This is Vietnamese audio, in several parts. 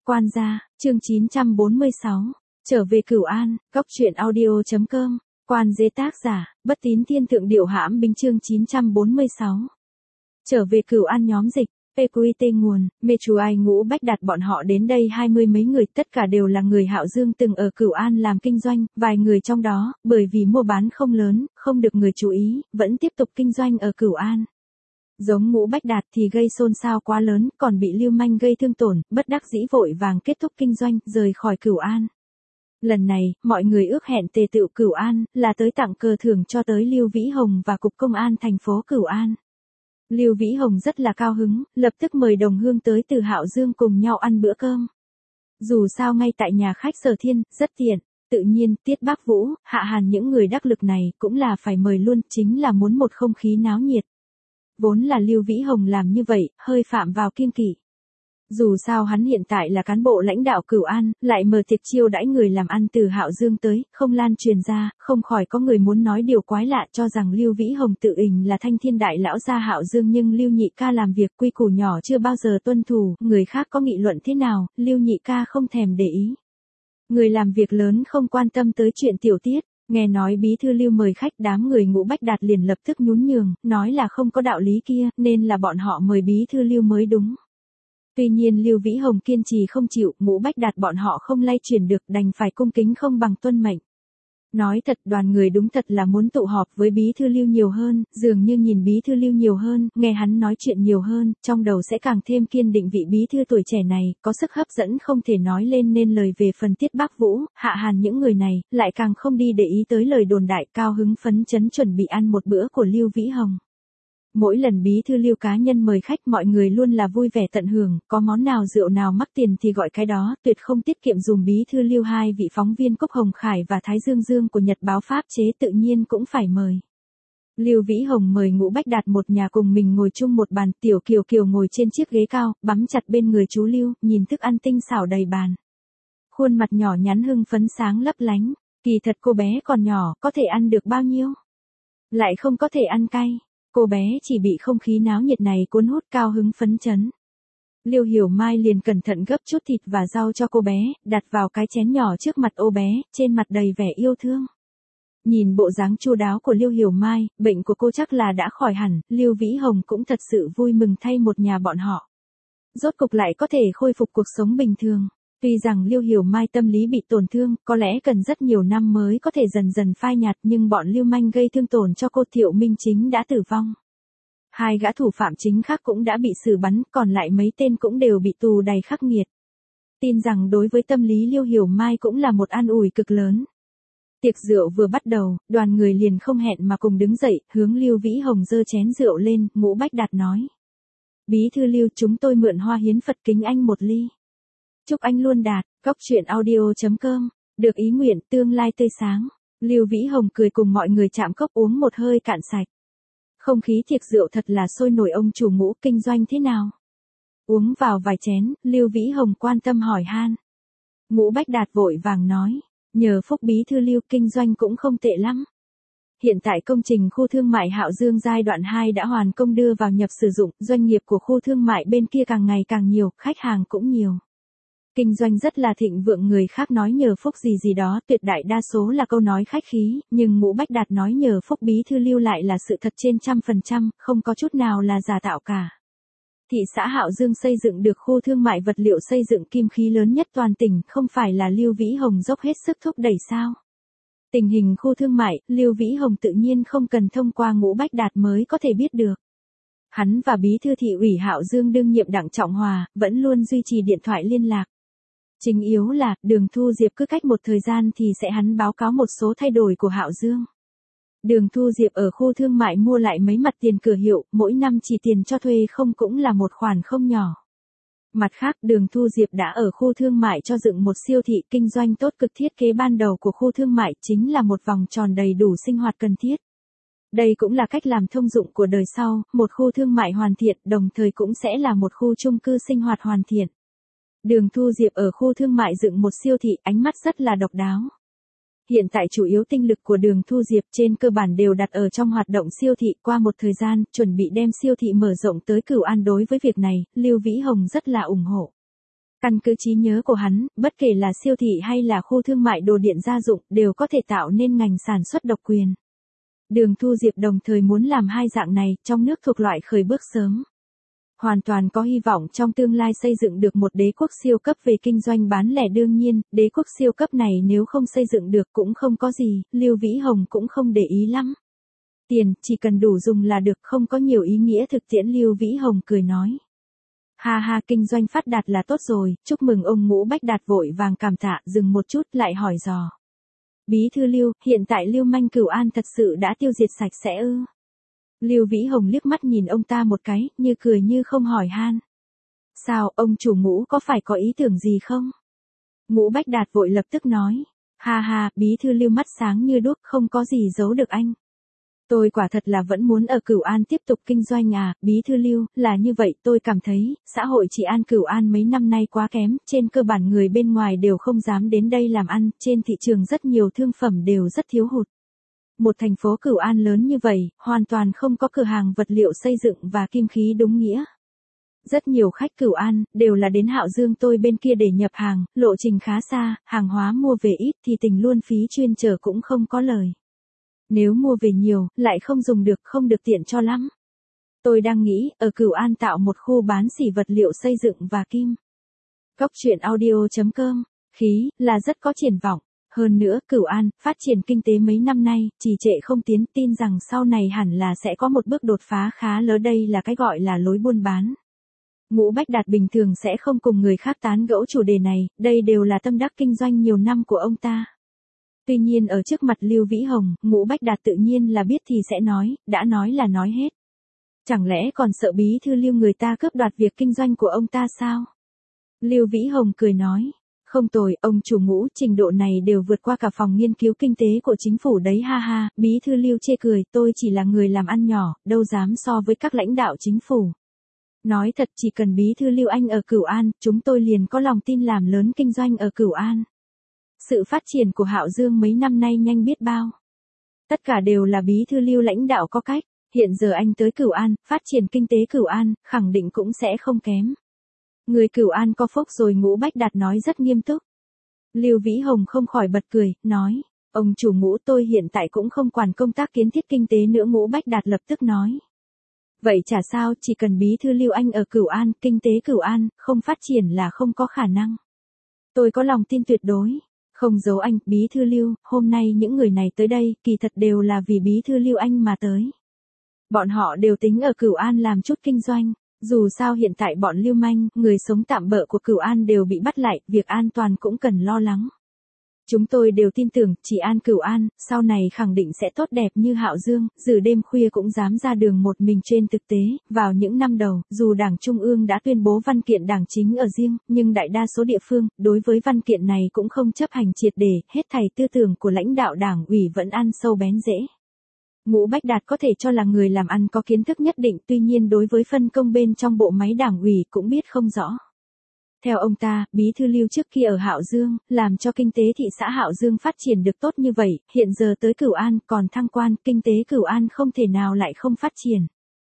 Quan gia, chương 946, trở về Cửu An, góc truyện audio.com, Quan dế tác giả, Bất Tín Thiên Thượng Điệu Hãm Binh chương 946. Trở về Cửu An nhóm dịch, PQT nguồn, Mê Chú Ai Ngũ Bách Đạt bọn họ đến đây 20 mấy người, tất cả đều là người Hạo Dương từng ở Cửu An làm kinh doanh, vài người trong đó, bởi vì mua bán không lớn, không được người chú ý, vẫn tiếp tục kinh doanh ở Cửu An. Giống Ngũ Bách Đạt thì gây xôn xao quá lớn, còn bị lưu manh gây thương tổn, bất đắc dĩ vội vàng kết thúc kinh doanh, rời khỏi Cửu An. Lần này, mọi người ước hẹn tề tựu Cửu An, là tới tặng cờ thưởng cho tới Lưu Vĩ Hồng và Cục Công an thành phố Cửu An. Lưu Vĩ Hồng rất là cao hứng, lập tức mời đồng hương tới từ Hạo Dương cùng nhau ăn bữa cơm. Dù sao ngay tại nhà khách Sở Thiên, rất tiện. Tự nhiên, Tiết Bác Vũ, Hạ Hàn những người đắc lực này cũng là phải mời luôn, chính là muốn một không khí náo nhiệt. Vốn là Lưu Vĩ Hồng làm như vậy, hơi phạm vào kiêng kỵ. Dù sao hắn hiện tại là cán bộ lãnh đạo Cửu An, lại mở tiệc chiêu đãi người làm ăn từ Hạo Dương tới, không lan truyền ra, không khỏi có người muốn nói điều quái lạ, cho rằng Lưu Vĩ Hồng tự mình là thanh thiên đại lão gia Hạo Dương, nhưng Lưu Nhị ca làm việc quy củ nhỏ chưa bao giờ tuân thủ, người khác có nghị luận thế nào, Lưu Nhị ca không thèm để ý. Người làm việc lớn không quan tâm tới chuyện tiểu tiết. Nghe nói bí thư Lưu mời khách, đám người Ngũ Bách Đạt liền lập tức nhún nhường, nói là không có đạo lý kia, nên là bọn họ mời bí thư Lưu mới đúng. Tuy nhiên Lưu Vĩ Hồng kiên trì không chịu, Ngũ Bách Đạt bọn họ không lay chuyển được, đành phải cung kính không bằng tuân mệnh. Nói thật, đoàn người đúng thật là muốn tụ họp với bí thư Lưu nhiều hơn, dường như nhìn bí thư Lưu nhiều hơn, nghe hắn nói chuyện nhiều hơn, trong đầu sẽ càng thêm kiên định vị bí thư tuổi trẻ này, có sức hấp dẫn không thể nói lên nên lời. Về phần Tiết Bác Vũ, Hạ Hàn những người này, lại càng không đi để ý tới lời đồn đại, cao hứng phấn chấn chuẩn bị ăn một bữa của Lưu Vĩ Hồng. Mỗi lần bí thư Lưu cá nhân mời khách, mọi người luôn là vui vẻ tận hưởng, có món nào rượu nào mắc tiền thì gọi cái đó, tuyệt không tiết kiệm dùm bí thư Lưu. Hai vị phóng viên Cúc Hồng Khải và Thái Dương Dương của Nhật báo Pháp chế tự nhiên cũng phải mời. Lưu Vĩ Hồng mời Ngũ Bách Đạt một nhà cùng mình ngồi chung một bàn, Tiểu Kiều Kiều ngồi trên chiếc ghế cao, bắm chặt bên người chú Lưu, nhìn thức ăn tinh xảo đầy bàn. Khuôn mặt nhỏ nhắn hưng phấn sáng lấp lánh, kỳ thật cô bé còn nhỏ, có thể ăn được bao nhiêu? Lại không có thể ăn cay. Cô bé chỉ bị không khí náo nhiệt này cuốn hút, cao hứng phấn chấn. Lưu Hiểu Mai liền cẩn thận gấp chút thịt và rau cho cô bé, đặt vào cái chén nhỏ trước mặt ô bé, trên mặt đầy vẻ yêu thương. Nhìn bộ dáng chu đáo của Lưu Hiểu Mai, bệnh của cô chắc là đã khỏi hẳn, Lưu Vĩ Hồng cũng thật sự vui mừng thay một nhà bọn họ. Rốt cục lại có thể khôi phục cuộc sống bình thường. Tuy rằng Lưu Hiểu Mai tâm lý bị tổn thương, có lẽ cần rất nhiều năm mới có thể dần dần phai nhạt, nhưng bọn lưu manh gây thương tổn cho cô Thiệu Minh Chính đã tử vong. Hai gã thủ phạm chính khác cũng đã bị xử bắn, còn lại mấy tên cũng đều bị tù đầy khắc nghiệt. Tin rằng đối với tâm lý Lưu Hiểu Mai cũng là một an ủi cực lớn. Tiệc rượu vừa bắt đầu, đoàn người liền không hẹn mà cùng đứng dậy, hướng Lưu Vĩ Hồng giơ chén rượu lên, Ngũ Bách Đạt nói. Bí thư Lưu, chúng tôi mượn hoa hiến Phật kính anh một ly. Chúc anh luôn đạt, góc truyện audio.com, được ý nguyện, tương lai tươi sáng. Lưu Vĩ Hồng cười cùng mọi người chạm cốc uống một hơi cạn sạch. Không khí tiệc rượu thật là sôi nổi. Ông chủ Ngũ kinh doanh thế nào? Uống vào vài chén, Lưu Vĩ Hồng quan tâm hỏi han. Ngũ Bách Đạt vội vàng nói, nhờ phúc bí thư Lưu kinh doanh cũng không tệ lắm. Hiện tại công trình khu thương mại Hạo Dương giai đoạn 2 đã hoàn công đưa vào nhập sử dụng, doanh nghiệp của khu thương mại bên kia càng ngày càng nhiều, khách hàng cũng nhiều. Kinh doanh rất là thịnh vượng, người khác nói nhờ phúc gì gì đó, tuyệt đại đa số là câu nói khách khí, nhưng Ngũ Bách Đạt nói nhờ phúc bí thư Lưu lại là sự thật trên 100%, không có chút nào là giả tạo cả. Thị xã Hạo Dương xây dựng được khu thương mại vật liệu xây dựng kim khí lớn nhất toàn tỉnh, không phải là Lưu Vĩ Hồng dốc hết sức thúc đẩy sao? Tình hình khu thương mại, Lưu Vĩ Hồng tự nhiên không cần thông qua Ngũ Bách Đạt mới có thể biết được. Hắn và bí thư thị ủy Hạo Dương đương nhiệm Đặng Trọng Hòa, vẫn luôn duy trì điện thoại liên lạc. Chính yếu là, Đường Thu Diệp cứ cách một thời gian thì sẽ hắn báo cáo một số thay đổi của Hạo Dương. Đường Thu Diệp ở khu thương mại mua lại mấy mặt tiền cửa hiệu, mỗi năm chỉ tiền cho thuê không cũng là một khoản không nhỏ. Mặt khác, Đường Thu Diệp đã ở khu thương mại cho dựng một siêu thị kinh doanh tốt cực. Thiết kế ban đầu của khu thương mại chính là một vòng tròn đầy đủ sinh hoạt cần thiết. Đây cũng là cách làm thông dụng của đời sau, một khu thương mại hoàn thiện, đồng thời cũng sẽ là một khu chung cư sinh hoạt hoàn thiện. Đường Thu Diệp ở khu thương mại dựng một siêu thị, ánh mắt rất là độc đáo. Hiện tại chủ yếu tinh lực của Đường Thu Diệp trên cơ bản đều đặt ở trong hoạt động siêu thị, qua một thời gian, chuẩn bị đem siêu thị mở rộng tới Cửu An. Đối với việc này, Lưu Vĩ Hồng rất là ủng hộ. Căn cứ trí nhớ của hắn, bất kể là siêu thị hay là khu thương mại đồ điện gia dụng đều có thể tạo nên ngành sản xuất độc quyền. Đường Thu Diệp đồng thời muốn làm hai dạng này, trong nước thuộc loại khởi bước sớm. Hoàn toàn có hy vọng trong tương lai xây dựng được một đế quốc siêu cấp về kinh doanh bán lẻ, đương nhiên, đế quốc siêu cấp này nếu không xây dựng được cũng không có gì, Lưu Vĩ Hồng cũng không để ý lắm. Tiền, chỉ cần đủ dùng là được, không có nhiều ý nghĩa thực tiễn, Lưu Vĩ Hồng cười nói. Ha ha, kinh doanh phát đạt là tốt rồi, chúc mừng ông. Ngũ Bách Đạt vội vàng cảm tạ, dừng một chút lại hỏi dò. Bí thư Lưu, hiện tại Lưu manh Cửu An thật sự đã tiêu diệt sạch sẽ ư? Lưu Vĩ Hồng liếc mắt nhìn ông ta một cái, như cười như không hỏi han. Sao, ông chủ Ngũ có phải có ý tưởng gì không? Ngũ Bách Đạt vội lập tức nói. Ha ha, bí thư Lưu mắt sáng như đuốc, không có gì giấu được anh. Tôi quả thật là vẫn muốn ở Cửu An tiếp tục kinh doanh à, bí thư Lưu, là như vậy, tôi cảm thấy, xã hội trị an Cửu An mấy năm nay quá kém, trên cơ bản người bên ngoài đều không dám đến đây làm ăn, trên thị trường rất nhiều thương phẩm đều rất thiếu hụt. Một thành phố Cửu An lớn như vậy, hoàn toàn không có cửa hàng vật liệu xây dựng và kim khí đúng nghĩa. Rất nhiều khách Cửu An, đều là đến Hạo Dương tôi bên kia để nhập hàng, lộ trình khá xa, hàng hóa mua về ít thì tình luôn phí chuyên chở cũng không có lời. Nếu mua về nhiều, lại không dùng được, không được tiện cho lắm. Tôi đang nghĩ, ở Cửu An tạo một khu bán xỉ vật liệu xây dựng và kim. Cóc truyện audio.com, khí, là rất có triển vọng. Hơn nữa, Cửu An, phát triển kinh tế mấy năm nay, trì trệ không tiến, tin rằng sau này hẳn là sẽ có một bước đột phá khá lớn, đây là cái gọi là lối buôn bán. Ngũ Bách Đạt bình thường sẽ không cùng người khác tán gẫu chủ đề này, đây đều là tâm đắc kinh doanh nhiều năm của ông ta. Tuy nhiên ở trước mặt Lưu Vĩ Hồng, Ngũ Bách Đạt tự nhiên là biết thì sẽ nói, đã nói là nói hết. Chẳng lẽ còn sợ bí thư Lưu người ta cướp đoạt việc kinh doanh của ông ta sao? Lưu Vĩ Hồng cười nói, không tồi, ông chủ Ngũ, trình độ này đều vượt qua cả phòng nghiên cứu kinh tế của chính phủ đấy, ha ha, bí thư Lưu chê cười, tôi chỉ là người làm ăn nhỏ, đâu dám so với các lãnh đạo chính phủ. Nói thật, chỉ cần bí thư Lưu anh ở Cửu An, chúng tôi liền có lòng tin làm lớn kinh doanh ở Cửu An. Sự phát triển của Hạo Dương mấy năm nay nhanh biết bao. Tất cả đều là bí thư Lưu lãnh đạo có cách, hiện giờ anh tới Cửu An, phát triển kinh tế Cửu An, khẳng định cũng sẽ không kém. Người Cửu An có phúc rồi, Ngũ Bách Đạt nói rất nghiêm túc. Lưu Vĩ Hồng không khỏi bật cười, nói, ông chủ Ngũ, tôi hiện tại cũng không quản công tác kiến thiết kinh tế nữa. Ngũ Bách Đạt lập tức nói. Vậy chả sao, chỉ cần bí thư Lưu anh ở Cửu An, kinh tế Cửu An, không phát triển là không có khả năng. Tôi có lòng tin tuyệt đối. Không giấu anh, bí thư Lưu, hôm nay những người này tới đây, kỳ thật đều là vì bí thư Lưu anh mà tới. Bọn họ đều tính ở Cửu An làm chút kinh doanh, dù sao hiện tại bọn lưu manh, người sống tạm bợ của Cửu An đều bị bắt lại, việc an toàn cũng cần lo lắng. Chúng tôi đều tin tưởng, chỉ an Cửu An, sau này khẳng định sẽ tốt đẹp như Hạo Dương, dù đêm khuya cũng dám ra đường một mình. Trên thực tế, vào những năm đầu, dù Đảng Trung ương đã tuyên bố văn kiện đảng chính ở riêng, nhưng đại đa số địa phương, đối với văn kiện này cũng không chấp hành triệt để, hết thảy tư tưởng của lãnh đạo đảng ủy vẫn ăn sâu bén rễ. Ngũ Bách Đạt có thể cho là người làm ăn có kiến thức nhất định, tuy nhiên đối với phân công bên trong bộ máy đảng ủy cũng biết không rõ. Theo ông ta, bí thư Lưu trước kia ở Hạo Dương, làm cho kinh tế thị xã Hạo Dương phát triển được tốt như vậy, hiện giờ tới Cửu An còn thăng quan, kinh tế Cửu An không thể nào lại không phát triển.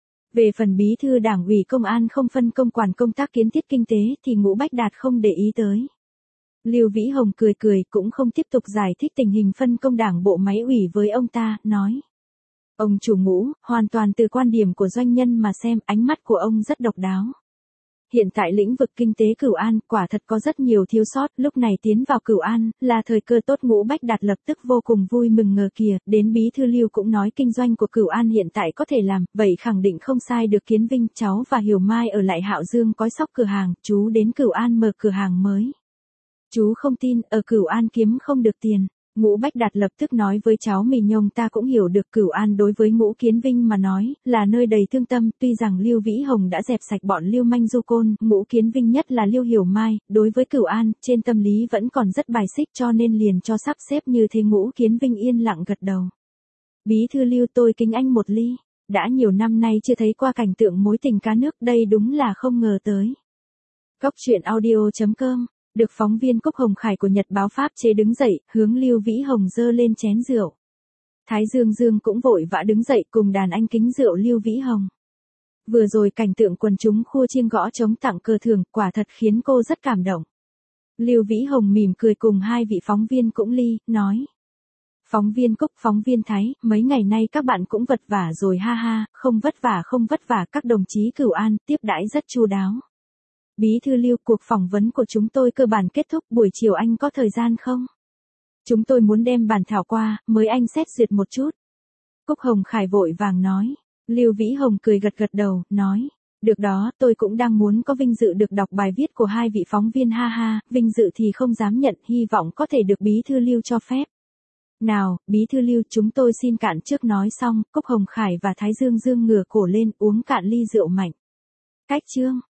Về phần bí thư đảng ủy công an không phân công quản công tác kiến thiết kinh tế thì Ngũ Bách Đạt không để ý tới. Lưu Vĩ Hồng cười cười cũng không tiếp tục giải thích tình hình phân công đảng bộ máy ủy với ông ta, nói. Ông chủ Ngũ, hoàn toàn từ quan điểm của doanh nhân mà xem, ánh mắt của ông rất độc đáo. Hiện tại lĩnh vực kinh tế Cửu An quả thật có rất nhiều thiếu sót, lúc này tiến vào Cửu An là thời cơ tốt. Ngũ Bách Đạt lập tức vô cùng vui mừng ngờ kìa, đến bí thư Lưu cũng nói kinh doanh của Cửu An hiện tại có thể làm, vậy khẳng định không sai được. Kiến Vinh, cháu và Hiểu Mai ở lại Hạo Dương cói sóc cửa hàng, chú đến Cửu An mở cửa hàng mới. Chú không tin, ở Cửu An kiếm không được tiền. Ngũ Bách Đạt lập tức nói với cháu Mì Nhông, ta cũng hiểu được Cửu An đối với Ngũ Kiến Vinh mà nói, là nơi đầy thương tâm, tuy rằng Lưu Vĩ Hồng đã dẹp sạch bọn lưu manh du côn, Ngũ Kiến Vinh nhất là Lưu Hiểu Mai, đối với Cửu An, trên tâm lý vẫn còn rất bài xích cho nên liền cho sắp xếp như thế. Ngũ Kiến Vinh yên lặng gật đầu. Bí thư Lưu, tôi kính anh một ly, đã nhiều năm nay chưa thấy qua cảnh tượng mối tình cá nước, đây đúng là không ngờ tới. Cóc truyện audio.com. Được phóng viên Cúc Hồng Khải của Nhật báo Pháp chế đứng dậy, hướng Lưu Vĩ Hồng dơ lên chén rượu. Thái Dương Dương cũng vội vã đứng dậy cùng đàn anh kính rượu Lưu Vĩ Hồng. Vừa rồi cảnh tượng quần chúng khua chiêng gõ trống tặng cờ thưởng, quả thật khiến cô rất cảm động. Lưu Vĩ Hồng mỉm cười cùng hai vị phóng viên cũng ly, nói. Phóng viên Cúc, phóng viên Thái, mấy ngày nay các bạn cũng vất vả rồi ha ha, không vất vả, các đồng chí Cửu An, tiếp đãi rất chu đáo. Bí thư Lưu, cuộc phỏng vấn của chúng tôi cơ bản kết thúc, buổi chiều anh có thời gian không? Chúng tôi muốn đem bản thảo qua, mới anh xét duyệt một chút. Cúc Hồng Khải vội vàng nói. Lưu Vĩ Hồng cười gật gật đầu, nói. Được đó, tôi cũng đang muốn có vinh dự được đọc bài viết của hai vị phóng viên ha ha, vinh dự thì không dám nhận, hy vọng có thể được bí thư Lưu cho phép. Nào, bí thư Lưu, chúng tôi xin cạn trước. Nói xong, Cúc Hồng Khải và Thái Dương Dương ngửa cổ lên uống cạn ly rượu mạnh. Cách chương.